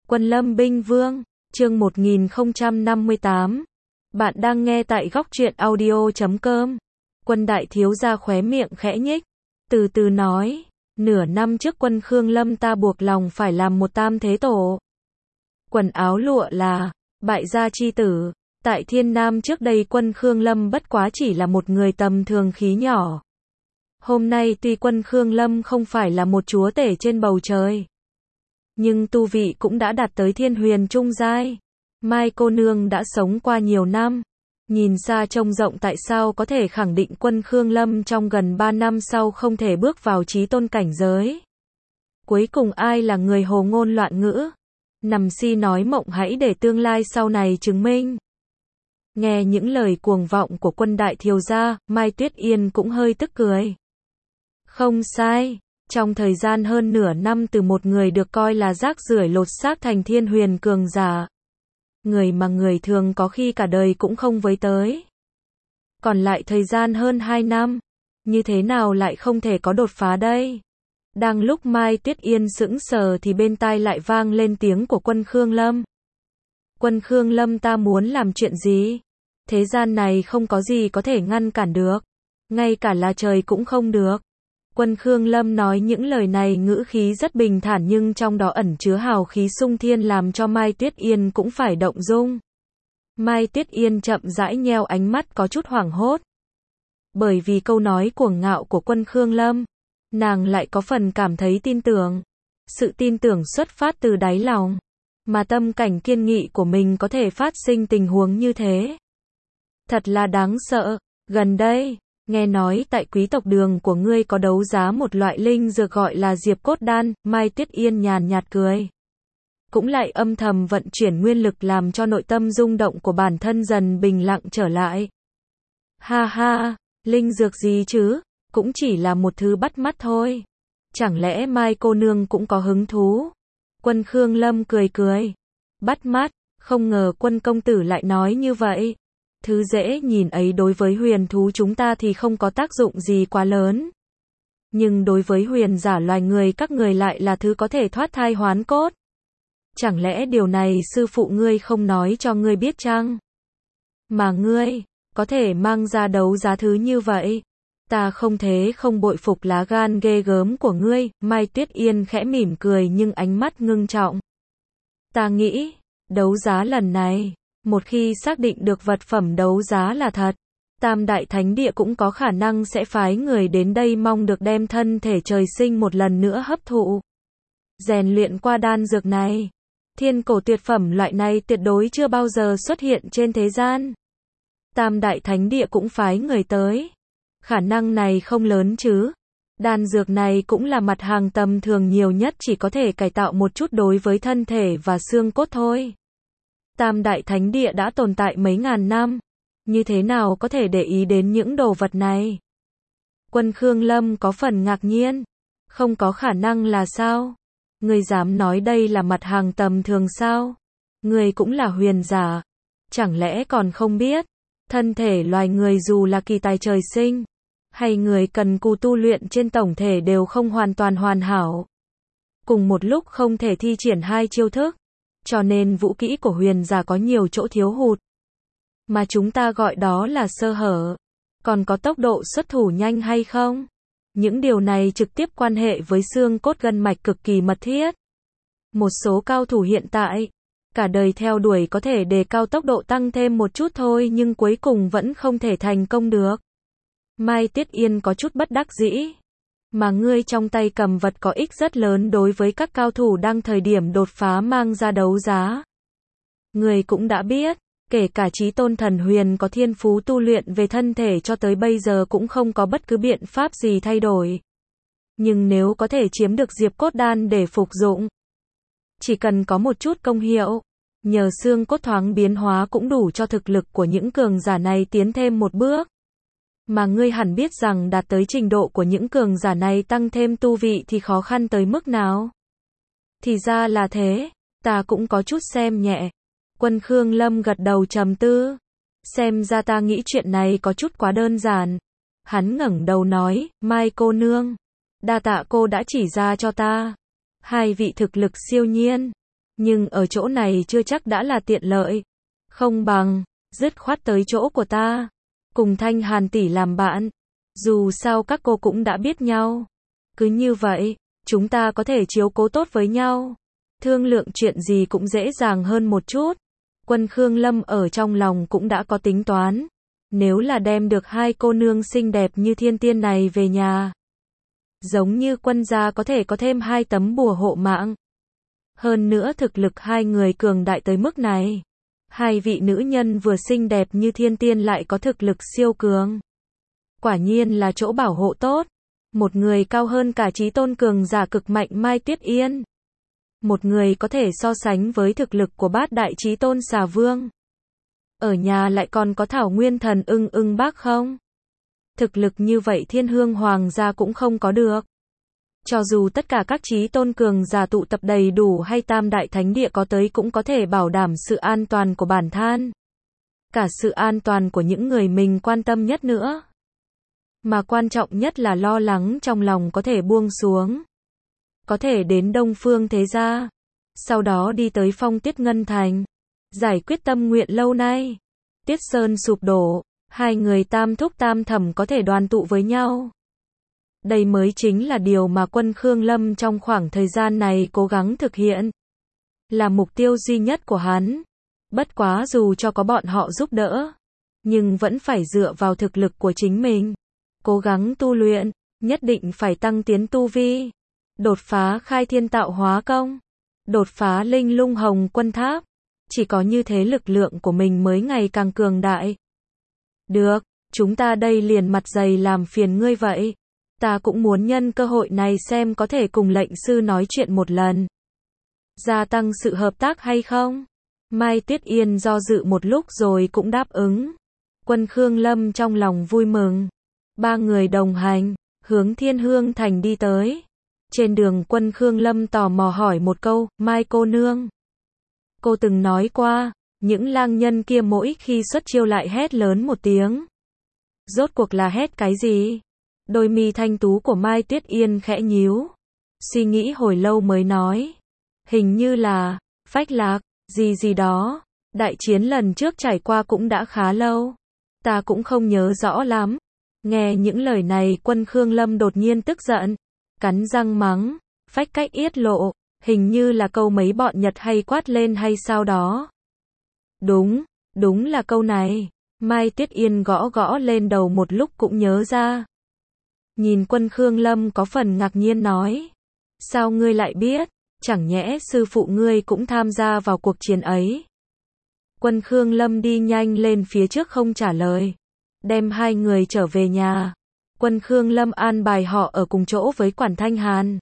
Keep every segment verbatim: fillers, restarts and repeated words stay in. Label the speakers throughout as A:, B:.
A: Quân Lâm Binh Vương, chương một nghìn không trăm năm mươi tám. Bạn đang nghe tại góc truyện audio chấm com. Quân đại thiếu gia khóe miệng khẽ nhích, từ từ nói, nửa năm trước quân Khương Lâm ta buộc lòng phải làm một tam thế tổ. Quần áo lụa là, bại gia chi tử, tại Thiên Nam trước đây quân Khương Lâm bất quá chỉ là một người tầm thường khí nhỏ. Hôm nay tuy quân Khương Lâm không phải là một chúa tể trên bầu trời, nhưng tu vị cũng đã đạt tới thiên huyền trung giai. Mai cô nương đã sống qua nhiều năm, nhìn xa trông rộng, tại sao có thể khẳng định quân Khương Lâm trong gần ba năm sau không thể bước vào chí tôn cảnh giới? Cuối cùng ai là người hồ ngôn loạn ngữ? Nằm si nói mộng, hãy để tương lai sau này chứng minh. Nghe những lời cuồng vọng của quân đại thiếu gia, Mai Tuyết Yên cũng hơi tức cười. Không sai. Trong thời gian hơn nửa năm từ một người được coi là rác rưởi lột xác thành thiên huyền cường giả. Người mà người thường có khi cả đời cũng không với tới. Còn lại thời gian hơn hai năm, như thế nào lại không thể có đột phá đây? Đang lúc Mai Tuyết Yên sững sờ thì bên tai lại vang lên tiếng của quân Khương Lâm. Quân Khương Lâm ta muốn làm chuyện gì? Thế gian này không có gì có thể ngăn cản được. Ngay cả là trời cũng không được. Quân Khương Lâm nói những lời này ngữ khí rất bình thản nhưng trong đó ẩn chứa hào khí sung thiên làm cho Mai Tuyết Yên cũng phải động dung. Mai Tuyết Yên chậm rãi nheo ánh mắt có chút hoảng hốt. Bởi vì câu nói cuồng ngạo của quân Khương Lâm, nàng lại có phần cảm thấy tin tưởng. Sự tin tưởng xuất phát từ đáy lòng, mà tâm cảnh kiên nghị của mình có thể phát sinh tình huống như thế. Thật là đáng sợ. Gần đây, nghe nói tại quý tộc đường của ngươi có đấu giá một loại linh dược gọi là Diệp Cốt Đan. Mai Tuyết Yên nhàn nhạt cười. Cũng lại âm thầm vận chuyển nguyên lực làm cho nội tâm rung động của bản thân dần bình lặng trở lại. Ha ha, linh dược gì chứ? Cũng chỉ là một thứ bắt mắt thôi. Chẳng lẽ Mai cô nương cũng có hứng thú? Quân Khương Lâm cười cười. Bắt mắt, không ngờ quân công tử lại nói như vậy. Thứ dễ nhìn ấy đối với huyền thú chúng ta thì không có tác dụng gì quá lớn. Nhưng đối với huyền giả loài người các người lại là thứ có thể thoát thai hoán cốt. Chẳng lẽ điều này sư phụ ngươi không nói cho ngươi biết chăng? Mà ngươi, có thể mang ra đấu giá thứ như vậy. Ta không thế không bội phục lá gan ghê gớm của ngươi. Mai Tuyết Yên khẽ mỉm cười nhưng ánh mắt ngưng trọng. Ta nghĩ, đấu giá lần này, một khi xác định được vật phẩm đấu giá là thật, Tam Đại Thánh Địa cũng có khả năng sẽ phái người đến đây mong được đem thân thể trời sinh một lần nữa hấp thụ, rèn luyện qua đan dược này. Thiên cổ tuyệt phẩm loại này tuyệt đối chưa bao giờ xuất hiện trên thế gian. Tam Đại Thánh Địa cũng phái người tới. Khả năng này không lớn chứ. Đan dược này cũng là mặt hàng tầm thường, nhiều nhất chỉ có thể cải tạo một chút đối với thân thể và xương cốt thôi. Tam Đại Thánh Địa đã tồn tại mấy ngàn năm, như thế nào có thể để ý đến những đồ vật này? Quân Khương Lâm có phần ngạc nhiên. Không có khả năng là sao? Ngươi dám nói đây là mặt hàng tầm thường sao? Ngươi cũng là huyền giả. Chẳng lẽ còn không biết? Thân thể loài người dù là kỳ tài trời sinh, hay người cần cù tu luyện trên tổng thể đều không hoàn toàn hoàn hảo. Cùng một lúc không thể thi triển hai chiêu thức. Cho nên vũ kỹ của huyền giả có nhiều chỗ thiếu hụt. Mà chúng ta gọi đó là sơ hở. Còn có tốc độ xuất thủ nhanh hay không? Những điều này trực tiếp quan hệ với xương cốt gân mạch cực kỳ mật thiết. Một số cao thủ hiện tại, cả đời theo đuổi có thể đề cao tốc độ tăng thêm một chút thôi nhưng cuối cùng vẫn không thể thành công được. Mai Tuyết Yên có chút bất đắc dĩ. Mà ngươi trong tay cầm vật có ích rất lớn đối với các cao thủ đang thời điểm đột phá mang ra đấu giá. Ngươi cũng đã biết, kể cả chí tôn thần huyền có thiên phú tu luyện về thân thể cho tới bây giờ cũng không có bất cứ biện pháp gì thay đổi. Nhưng nếu có thể chiếm được Diệp Cốt Đan để phục dụng, chỉ cần có một chút công hiệu, nhờ xương cốt thoáng biến hóa cũng đủ cho thực lực của những cường giả này tiến thêm một bước. Mà ngươi hẳn biết rằng đạt tới trình độ của những cường giả này tăng thêm tu vị thì khó khăn tới mức nào. Thì ra là thế, ta cũng có chút xem nhẹ. Quân Khương Lâm gật đầu trầm tư. Xem ra ta nghĩ chuyện này có chút quá đơn giản. Hắn ngẩng đầu nói, Mai cô nương, đa tạ cô đã chỉ ra cho ta. Hai vị thực lực siêu nhiên. Nhưng ở chỗ này chưa chắc đã là tiện lợi. Không bằng, dứt khoát tới chỗ của ta. Cùng Thanh Hàn tỷ làm bạn. Dù sao các cô cũng đã biết nhau. Cứ như vậy, chúng ta có thể chiếu cố tốt với nhau. Thương lượng chuyện gì cũng dễ dàng hơn một chút. Quân Khương Lâm ở trong lòng cũng đã có tính toán. Nếu là đem được hai cô nương xinh đẹp như thiên tiên này về nhà. Giống như quân gia có thể có thêm hai tấm bùa hộ mạng. Hơn nữa thực lực hai người cường đại tới mức này. Hai vị nữ nhân vừa xinh đẹp như thiên tiên lại có thực lực siêu cường. Quả nhiên là chỗ bảo hộ tốt. Một người cao hơn cả chí tôn cường giả cực mạnh Mai Tuyết Yên. Một người có thể so sánh với thực lực của bát đại chí tôn xà vương. Ở nhà lại còn có Thảo Nguyên thần ưng ưng bác không? Thực lực như vậy Thiên Hương Hoàng gia cũng không có được. Cho dù tất cả các chí tôn cường giả tụ tập đầy đủ hay tam đại thánh địa có tới cũng có thể bảo đảm sự an toàn của bản thân. Cả sự an toàn của những người mình quan tâm nhất nữa. Mà quan trọng nhất là lo lắng trong lòng có thể buông xuống. Có thể đến Đông Phương Thế Gia. Sau đó đi tới Phong Tiết Ngân Thành. Giải quyết tâm nguyện lâu nay. Tiết Sơn sụp đổ. Hai người tam thúc tam thẩm có thể đoàn tụ với nhau. Đây mới chính là điều mà quân Khương Lâm trong khoảng thời gian này cố gắng thực hiện. Là mục tiêu duy nhất của hắn. Bất quá dù cho có bọn họ giúp đỡ. Nhưng vẫn phải dựa vào thực lực của chính mình. Cố gắng tu luyện. Nhất định phải tăng tiến tu vi. Đột phá khai thiên tạo hóa công. Đột phá linh lung hồng quân tháp. Chỉ có như thế lực lượng của mình mới ngày càng cường đại. Được, chúng ta đây liền mặt dày làm phiền ngươi vậy. Ta cũng muốn nhân cơ hội này xem có thể cùng lệnh sư nói chuyện một lần. Gia tăng sự hợp tác hay không? Mai Tuyết Yên do dự một lúc rồi cũng đáp ứng. Quân Khương Lâm trong lòng vui mừng. Ba người đồng hành, hướng Thiên Hương Thành đi tới. Trên đường quân Khương Lâm tò mò hỏi một câu, Mai cô nương. Cô từng nói qua, những lang nhân kia mỗi khi xuất chiêu lại hét lớn một tiếng. Rốt cuộc là hét cái gì? Đôi mi thanh tú của Mai Tuyết Yên khẽ nhíu. Suy nghĩ hồi lâu mới nói. Hình như là, phách lạc, gì gì đó. Đại chiến lần trước trải qua cũng đã khá lâu. Ta cũng không nhớ rõ lắm. Nghe những lời này quân Khương Lâm đột nhiên tức giận. Cắn răng mắng, phách cách yết lộ. Hình như là câu mấy bọn Nhật hay quát lên hay sao đó. Đúng, đúng là câu này. Mai Tuyết Yên gõ gõ lên đầu một lúc cũng nhớ ra. Nhìn quân Khương Lâm có phần ngạc nhiên nói. Sao ngươi lại biết? Chẳng nhẽ sư phụ ngươi cũng tham gia vào cuộc chiến ấy? Quân Khương Lâm đi nhanh lên phía trước không trả lời. Đem hai người trở về nhà. Quân Khương Lâm an bài họ ở cùng chỗ với Quản Thanh Hàn.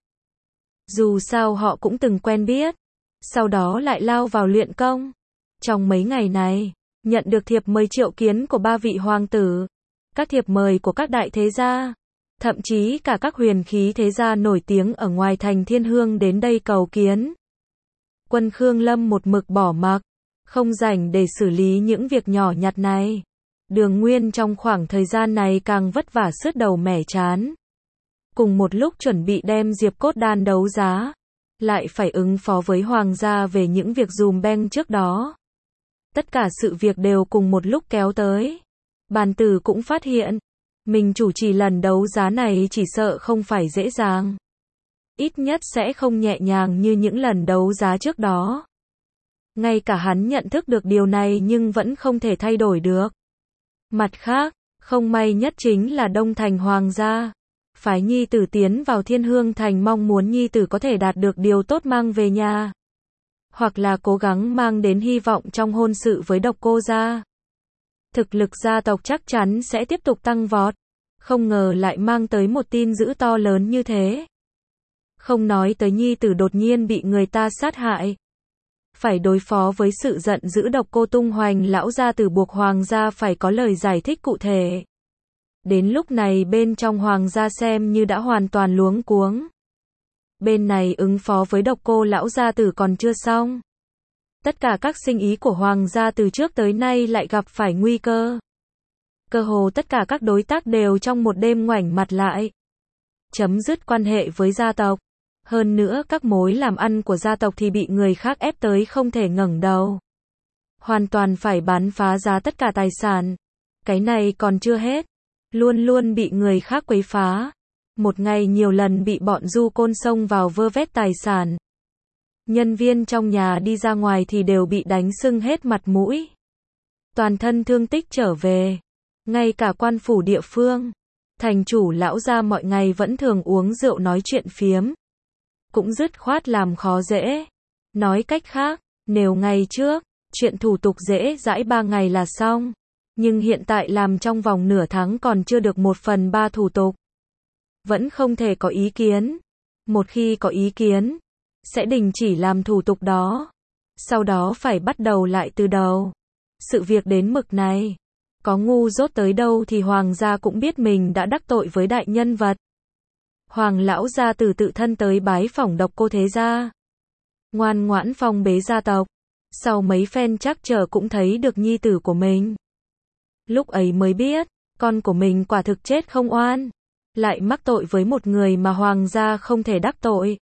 A: Dù sao họ cũng từng quen biết. Sau đó lại lao vào luyện công. Trong mấy ngày này, nhận được thiệp mời triệu kiến của ba vị hoàng tử. Các thiệp mời của các đại thế gia. Thậm chí cả các huyền khí thế gia nổi tiếng ở ngoài thành Thiên Hương đến đây cầu kiến. Quân Khương Lâm một mực bỏ mặc. Không rảnh để xử lý những việc nhỏ nhặt này. Đường Nguyên trong khoảng thời gian này càng vất vả sứt đầu mẻ chán. Cùng một lúc chuẩn bị đem Diệp Cốt Đan đấu giá. Lại phải ứng phó với hoàng gia về những việc dùm beng trước đó. Tất cả sự việc đều cùng một lúc kéo tới. Bàn tử cũng phát hiện. Mình chủ trì lần đấu giá này chỉ sợ không phải dễ dàng. Ít nhất sẽ không nhẹ nhàng như những lần đấu giá trước đó. Ngay cả hắn nhận thức được điều này nhưng vẫn không thể thay đổi được. Mặt khác, không may nhất chính là Đông Thành Hoàng gia. Phái nhi tử tiến vào Thiên Hương Thành mong muốn nhi tử có thể đạt được điều tốt mang về nhà. Hoặc là cố gắng mang đến hy vọng trong hôn sự với Độc Cô gia. Thực lực gia tộc chắc chắn sẽ tiếp tục tăng vọt. Không ngờ lại mang tới một tin dữ to lớn như thế. Không nói tới nhi tử đột nhiên bị người ta sát hại. Phải đối phó với sự giận dữ Độc Cô tung hoành lão gia tử buộc hoàng gia phải có lời giải thích cụ thể. Đến lúc này bên trong hoàng gia xem như đã hoàn toàn luống cuống. Bên này ứng phó với Độc Cô lão gia tử còn chưa xong. Tất cả các sinh ý của hoàng gia từ trước tới nay lại gặp phải nguy cơ. Cơ hồ tất cả các đối tác đều trong một đêm ngoảnh mặt lại. Chấm dứt quan hệ với gia tộc. Hơn nữa các mối làm ăn của gia tộc thì bị người khác ép tới không thể ngẩng đầu. Hoàn toàn phải bán phá giá tất cả tài sản. Cái này còn chưa hết. Luôn luôn bị người khác quấy phá. Một ngày nhiều lần bị bọn du côn xông vào vơ vét tài sản. Nhân viên trong nhà đi ra ngoài thì đều bị đánh sưng hết mặt mũi. Toàn thân thương tích trở về. Ngay cả quan phủ địa phương, thành chủ lão gia mọi ngày vẫn thường uống rượu nói chuyện phiếm. Cũng dứt khoát làm khó dễ. Nói cách khác, nếu ngày trước, chuyện thủ tục dễ dãi ba ngày là xong. Nhưng hiện tại làm trong vòng nửa tháng còn chưa được một phần ba thủ tục. Vẫn không thể có ý kiến. Một khi có ý kiến, sẽ đình chỉ làm thủ tục đó. Sau đó phải bắt đầu lại từ đầu. Sự việc đến mực này. Có ngu dốt tới đâu thì hoàng gia cũng biết mình đã đắc tội với đại nhân vật. Hoàng lão gia tử tự thân tới bái phỏng Độc Cô thế gia. Ngoan ngoãn phong bế gia tộc. Sau mấy phen trắc trở cũng thấy được nhi tử của mình. Lúc ấy mới biết, con của mình quả thực chết không oan. Lại mắc tội với một người mà hoàng gia không thể đắc tội.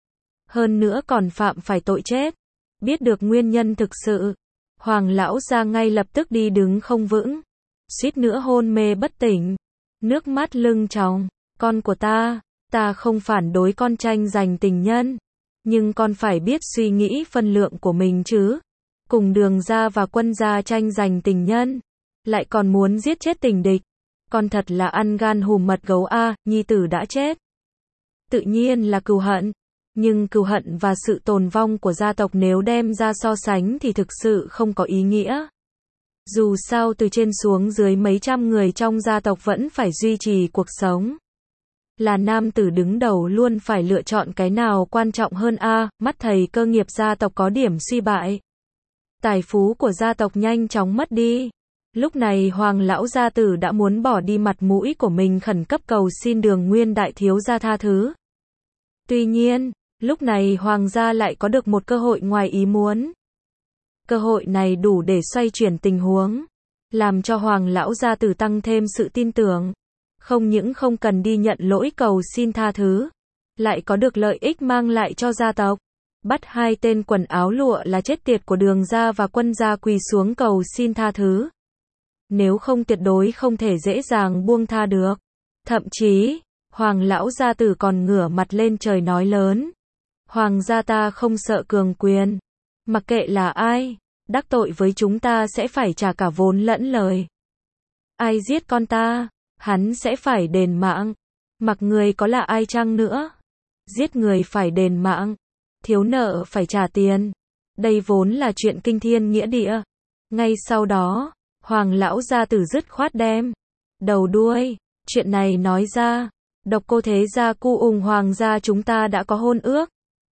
A: Hơn nữa còn phạm phải tội chết. Biết được nguyên nhân thực sự, hoàng lão gia ngay lập tức đi đứng không vững. Suýt nữa hôn mê bất tỉnh. Nước mắt lưng tròng. Con của ta, ta không phản đối con tranh giành tình nhân. Nhưng con phải biết suy nghĩ phân lượng của mình chứ. Cùng Đường gia và Quân gia tranh giành tình nhân. Lại còn muốn giết chết tình địch. Con thật là ăn gan hùm mật gấu a, nhi tử đã chết. Tự nhiên là cừu hận. Nhưng cừu hận và sự tồn vong của gia tộc nếu đem ra so sánh thì thực sự không có ý nghĩa. Dù sao từ trên xuống dưới mấy trăm người trong gia tộc vẫn phải duy trì cuộc sống. Là nam tử đứng đầu luôn phải lựa chọn cái nào quan trọng hơn a, mắt thầy cơ nghiệp gia tộc có điểm suy bại. Tài phú của gia tộc nhanh chóng mất đi. Lúc này hoàng lão gia tử đã muốn bỏ đi mặt mũi của mình khẩn cấp cầu xin Đường Nguyên đại thiếu gia tha thứ. Tuy nhiên, lúc này hoàng gia lại có được một cơ hội ngoài ý muốn. Cơ hội này đủ để xoay chuyển tình huống, làm cho hoàng lão gia tử tăng thêm sự tin tưởng. Không những không cần đi nhận lỗi cầu xin tha thứ, lại có được lợi ích mang lại cho gia tộc. Bắt hai tên quần áo lụa là chết tiệt của Đường gia và Quân gia quỳ xuống cầu xin tha thứ. Nếu không tuyệt đối không thể dễ dàng buông tha được. Thậm chí, hoàng lão gia tử còn ngửa mặt lên trời nói lớn. Hoàng gia ta không sợ cường quyền. Mặc kệ là ai, đắc tội với chúng ta sẽ phải trả cả vốn lẫn lời. Ai giết con ta, hắn sẽ phải đền mạng. Mặc người có là ai chăng nữa. Giết người phải đền mạng. Thiếu nợ phải trả tiền. Đây vốn là chuyện kinh thiên nghĩa địa. Ngay sau đó, hoàng lão gia tử dứt khoát đem đầu đuôi chuyện này nói ra. Độc Cô thế gia cu ung hoàng gia chúng ta đã có hôn ước.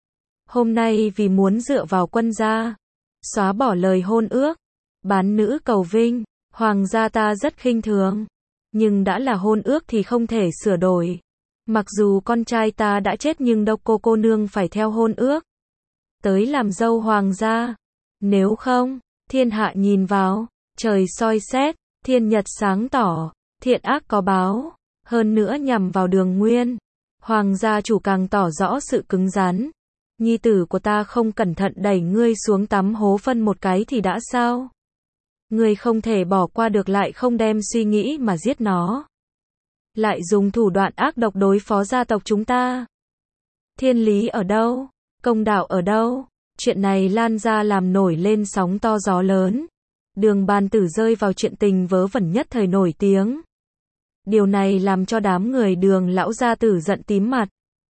A: Hôm nay vì muốn dựa vào Quân gia, xóa bỏ lời hôn ước, bán nữ cầu vinh, hoàng gia ta rất khinh thường. Nhưng đã là hôn ước thì không thể sửa đổi. Mặc dù con trai ta đã chết nhưng Độc Cô cô nương phải theo hôn ước. Tới làm dâu hoàng gia. Nếu không, thiên hạ nhìn vào, trời soi xét, thiên nhật sáng tỏ, thiện ác có báo. Hơn nữa nhằm vào Đường Nguyên, hoàng gia chủ càng tỏ rõ sự cứng rắn. Nhi tử của ta không cẩn thận đẩy ngươi xuống tắm hố phân một cái thì đã sao? Ngươi không thể bỏ qua được lại không đem suy nghĩ mà giết nó. Lại dùng thủ đoạn ác độc đối phó gia tộc chúng ta. Thiên lý ở đâu? Công đạo ở đâu? Chuyện này lan ra làm nổi lên sóng to gió lớn. Đường Bàn Tử rơi vào chuyện tình vớ vẩn nhất thời nổi tiếng. Điều này làm cho đám người Đường lão gia tử giận tím mặt.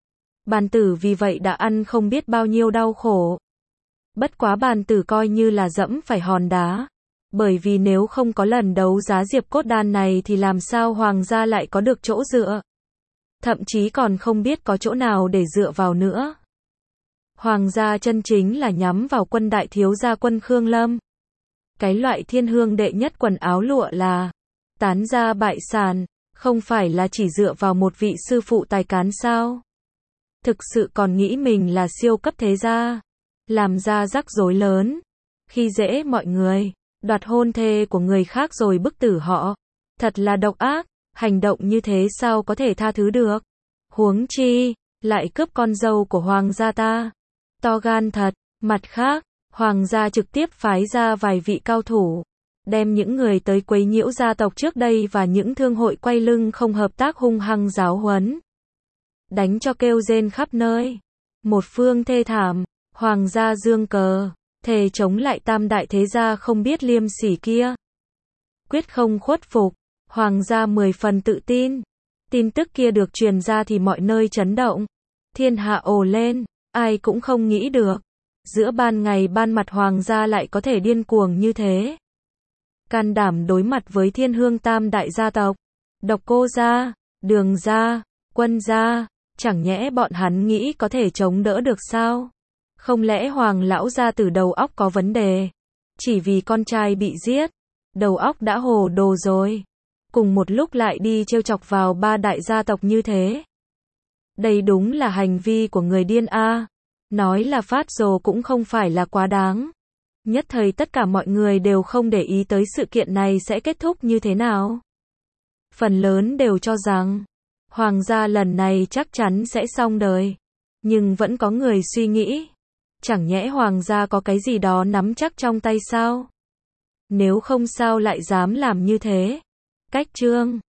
A: Bàn Tử vì vậy đã ăn không biết bao nhiêu đau khổ. Bất quá Bàn Tử coi như là dẫm phải hòn đá. Bởi vì nếu không có lần đấu giá diệp cốt đan này thì làm sao hoàng gia lại có được chỗ dựa. Thậm chí còn không biết có chỗ nào để dựa vào nữa. Hoàng gia chân chính là nhắm vào Quân đại thiếu gia Quân Khương Lâm. Cái loại thiên hương đệ nhất quần áo lụa là tán gia bại sản, không phải là chỉ dựa vào một vị sư phụ tài cán sao? Thực sự còn nghĩ mình là siêu cấp thế gia, làm ra rắc rối lớn, khi dễ mọi người, đoạt hôn thê của người khác rồi bức tử họ. Thật là độc ác, hành động như thế sao có thể tha thứ được? Huống chi, lại cướp con dâu của hoàng gia ta. To gan thật. Mặt khác, hoàng gia trực tiếp phái ra vài vị cao thủ, đem những người tới quấy nhiễu gia tộc trước đây và những thương hội quay lưng không hợp tác hung hăng giáo huấn. Đánh cho kêu rên khắp nơi. Một phương thê thảm, hoàng gia dương cờ, thề chống lại tam đại thế gia không biết liêm sỉ kia. Quyết không khuất phục, hoàng gia mười phần tự tin. Tin tức kia được truyền ra thì mọi nơi chấn động. Thiên hạ ồ lên, ai cũng không nghĩ được. Giữa ban ngày ban mặt hoàng gia lại có thể điên cuồng như thế. Can đảm đối mặt với thiên hương tam đại gia tộc. Độc Cô gia, Đường gia, Quân gia, chẳng nhẽ bọn hắn nghĩ có thể chống đỡ được sao? Không lẽ hoàng lão gia tử đầu óc có vấn đề? Chỉ vì con trai bị giết, đầu óc đã hồ đồ rồi. Cùng một lúc lại đi trêu chọc vào ba đại gia tộc như thế. Đây đúng là hành vi của người điên a. Nói là phát rồ cũng không phải là quá đáng. Nhất thời tất cả mọi người đều không để ý tới sự kiện này sẽ kết thúc như thế nào. Phần lớn đều cho rằng, hoàng gia lần này chắc chắn sẽ xong đời. Nhưng vẫn có người suy nghĩ, chẳng nhẽ hoàng gia có cái gì đó nắm chắc trong tay sao? Nếu không sao lại dám làm như thế? Cách chương